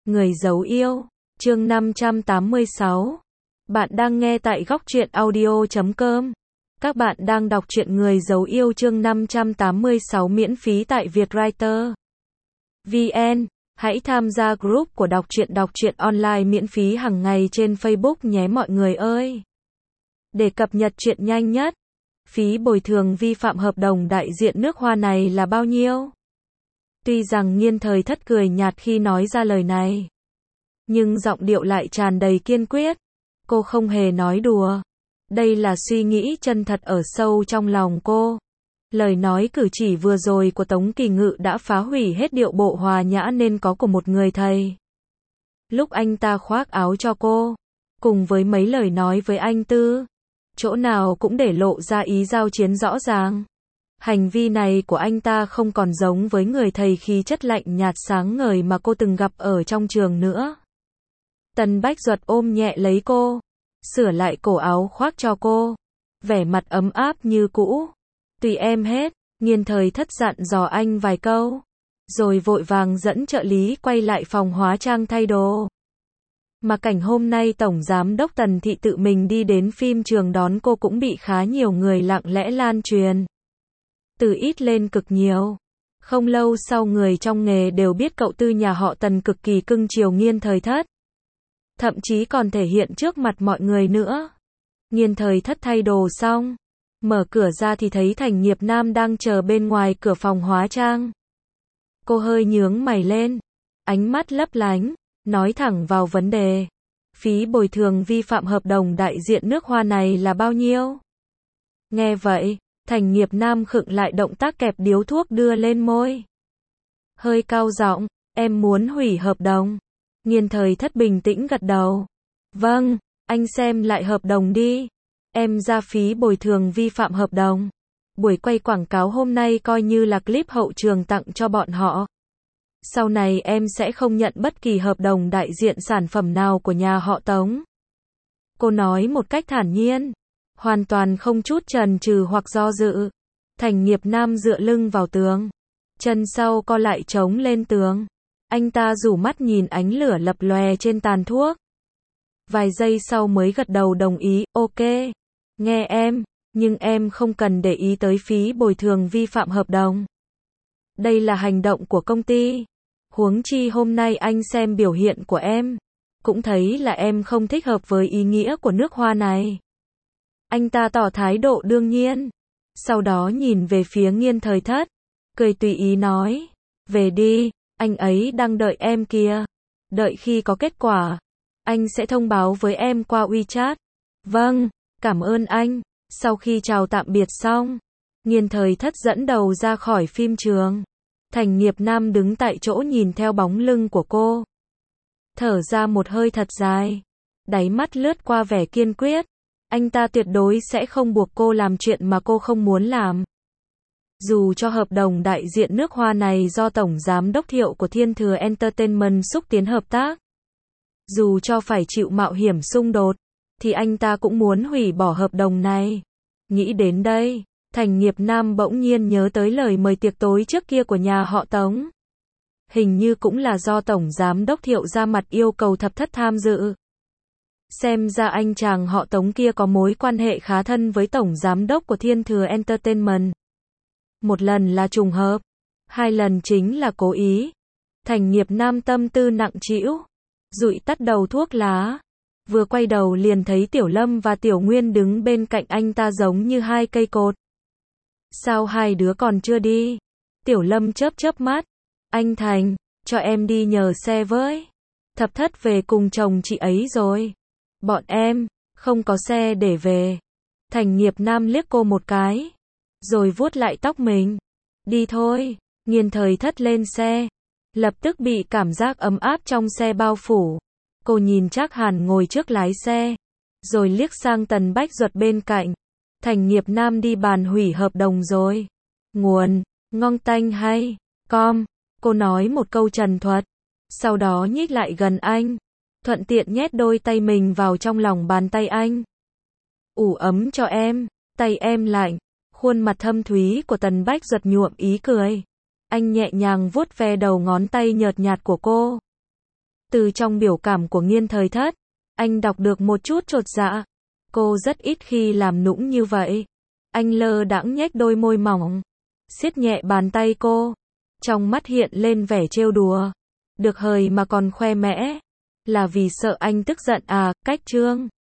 Người giấu yêu, chương 586. Bạn đang nghe tại góc truyện audio.com. Các bạn đang đọc truyện Người giấu yêu chương 586 miễn phí tại Vietwriter VN. Hãy tham gia group của đọc truyện online miễn phí hàng ngày trên Facebook nhé mọi người ơi. Để cập nhật truyện nhanh nhất, phí bồi thường vi phạm hợp đồng đại diện nước Hoa này là bao nhiêu? Tuy rằng Nghiên Thời Thất cười nhạt khi nói ra lời này, nhưng giọng điệu lại tràn đầy kiên quyết. Cô không hề nói đùa. Đây là suy nghĩ chân thật ở sâu trong lòng cô. Lời nói cử chỉ vừa rồi của Tống Kỳ Ngự đã phá hủy hết điệu bộ hòa nhã nên có của một người thầy. Lúc anh ta khoác áo cho cô, cùng với mấy lời nói với anh Tư, chỗ nào cũng để lộ ra ý giao chiến rõ ràng. Hành vi này của anh ta không còn giống với người thầy khí chất lạnh nhạt sáng ngời mà cô từng gặp ở trong trường nữa. Tần Bách Duật ôm nhẹ lấy cô, sửa lại cổ áo khoác cho cô, vẻ mặt ấm áp như cũ. Tùy em hết, Nghiên Thời Thất dặn dò anh vài câu, rồi vội vàng dẫn trợ lý quay lại phòng hóa trang thay đồ. Mà cảnh hôm nay Tổng Giám đốc Tần Thị tự mình đi đến phim trường đón cô cũng bị khá nhiều người lặng lẽ lan truyền. Từ ít lên cực nhiều. Không lâu sau người trong nghề đều biết cậu Tư nhà họ Tần cực kỳ cưng chiều Nghiên Thời Thất. Thậm chí còn thể hiện trước mặt mọi người nữa. Nghiên Thời Thất thay đồ xong, mở cửa ra thì thấy Thành Nghiệp Nam đang chờ bên ngoài cửa phòng hóa trang. Cô hơi nhướng mày lên, ánh mắt lấp lánh, nói thẳng vào vấn đề. Phí bồi thường vi phạm hợp đồng đại diện nước Hoa này là bao nhiêu? Nghe vậy, Thành Nghiệp Nam khựng lại động tác kẹp điếu thuốc đưa lên môi. Hơi cau giọng, em muốn hủy hợp đồng. Nghiên Thời Thất bình tĩnh gật đầu. Vâng, anh xem lại hợp đồng đi. Em ra phí bồi thường vi phạm hợp đồng. Buổi quay quảng cáo hôm nay coi như là clip hậu trường tặng cho bọn họ. Sau này em sẽ không nhận bất kỳ hợp đồng đại diện sản phẩm nào của nhà họ Tống. Cô nói một cách thản nhiên, hoàn toàn không chút chần chừ hoặc do dự. Thành Nghiệp Nam dựa lưng vào tường, chân sau co lại chống lên tường. Anh ta rủ mắt nhìn ánh lửa lập lòe trên tàn thuốc. Vài giây sau mới gật đầu đồng ý, ok. Nghe em, nhưng em không cần để ý tới phí bồi thường vi phạm hợp đồng. Đây là hành động của công ty. Huống chi hôm nay anh xem biểu hiện của em, cũng thấy là em không thích hợp với ý nghĩa của nước Hoa này. Anh ta tỏ thái độ đương nhiên. Sau đó nhìn về phía Nghiên Thời Thất, cười tùy ý nói, về đi, anh ấy đang đợi em kìa. Đợi khi có kết quả, anh sẽ thông báo với em qua WeChat. Vâng, cảm ơn anh. Sau khi chào tạm biệt xong, Nghiên Thời Thất dẫn đầu ra khỏi phim trường. Thành Nghiệp Nam đứng tại chỗ nhìn theo bóng lưng của cô, thở ra một hơi thật dài, đáy mắt lướt qua vẻ kiên quyết. Anh ta tuyệt đối sẽ không buộc cô làm chuyện mà cô không muốn làm. Dù cho hợp đồng đại diện nước Hoa này do Tổng Giám đốc Thiệu của Thiên Thừa Entertainment xúc tiến hợp tác, dù cho phải chịu mạo hiểm xung đột, thì anh ta cũng muốn hủy bỏ hợp đồng này. Nghĩ đến đây, Thành Nghiệp Nam bỗng nhiên nhớ tới lời mời tiệc tối trước kia của nhà họ Tống. Hình như cũng là do Tổng Giám đốc Thiệu ra mặt yêu cầu Thập Thất tham dự. Xem ra anh chàng họ Tống kia có mối quan hệ khá thân với Tổng Giám đốc của Thiên Thừa Entertainment. Một lần là trùng hợp, hai lần chính là cố ý. Thành Nghiệp Nam tâm tư nặng trĩu, dụi tắt đầu thuốc lá. Vừa quay đầu liền thấy Tiểu Lâm và Tiểu Nguyên đứng bên cạnh anh ta giống như hai cây cột. Sao hai đứa còn chưa đi? Tiểu Lâm chớp chớp mắt. Anh Thành, cho em đi nhờ xe với. Thập Thất về cùng chồng chị ấy rồi. Bọn em, không có xe để về. Thành Nghiệp Nam liếc cô một cái, rồi vuốt lại tóc mình. Đi thôi. Nghiên Thời Thất lên xe, lập tức bị cảm giác ấm áp trong xe bao phủ. Cô nhìn Trác Hàn ngồi trước lái xe, rồi liếc sang Tần Bách Duật bên cạnh. Thành Nghiệp Nam đi bàn hủy hợp đồng rồi. Nguồn, ngon tanh hay, com. Cô nói một câu trần thuật, sau đó nhích lại gần anh, thuận tiện nhét đôi tay mình vào trong lòng bàn tay anh. Ủ ấm cho em, tay em lạnh. Khuôn mặt thâm thúy của Tần Bách Duật nhuộm ý cười. Anh nhẹ nhàng vuốt ve đầu ngón tay nhợt nhạt của cô. Từ trong biểu cảm của Nghiên Thời Thất, anh đọc được một chút chột dạ. Cô rất ít khi làm nũng như vậy. Anh lơ đãng nhếch đôi môi mỏng, siết nhẹ bàn tay cô. Trong mắt hiện lên vẻ trêu đùa. Được hời mà còn khoe mẽ. Là vì sợ anh tức giận à, Cách Trương.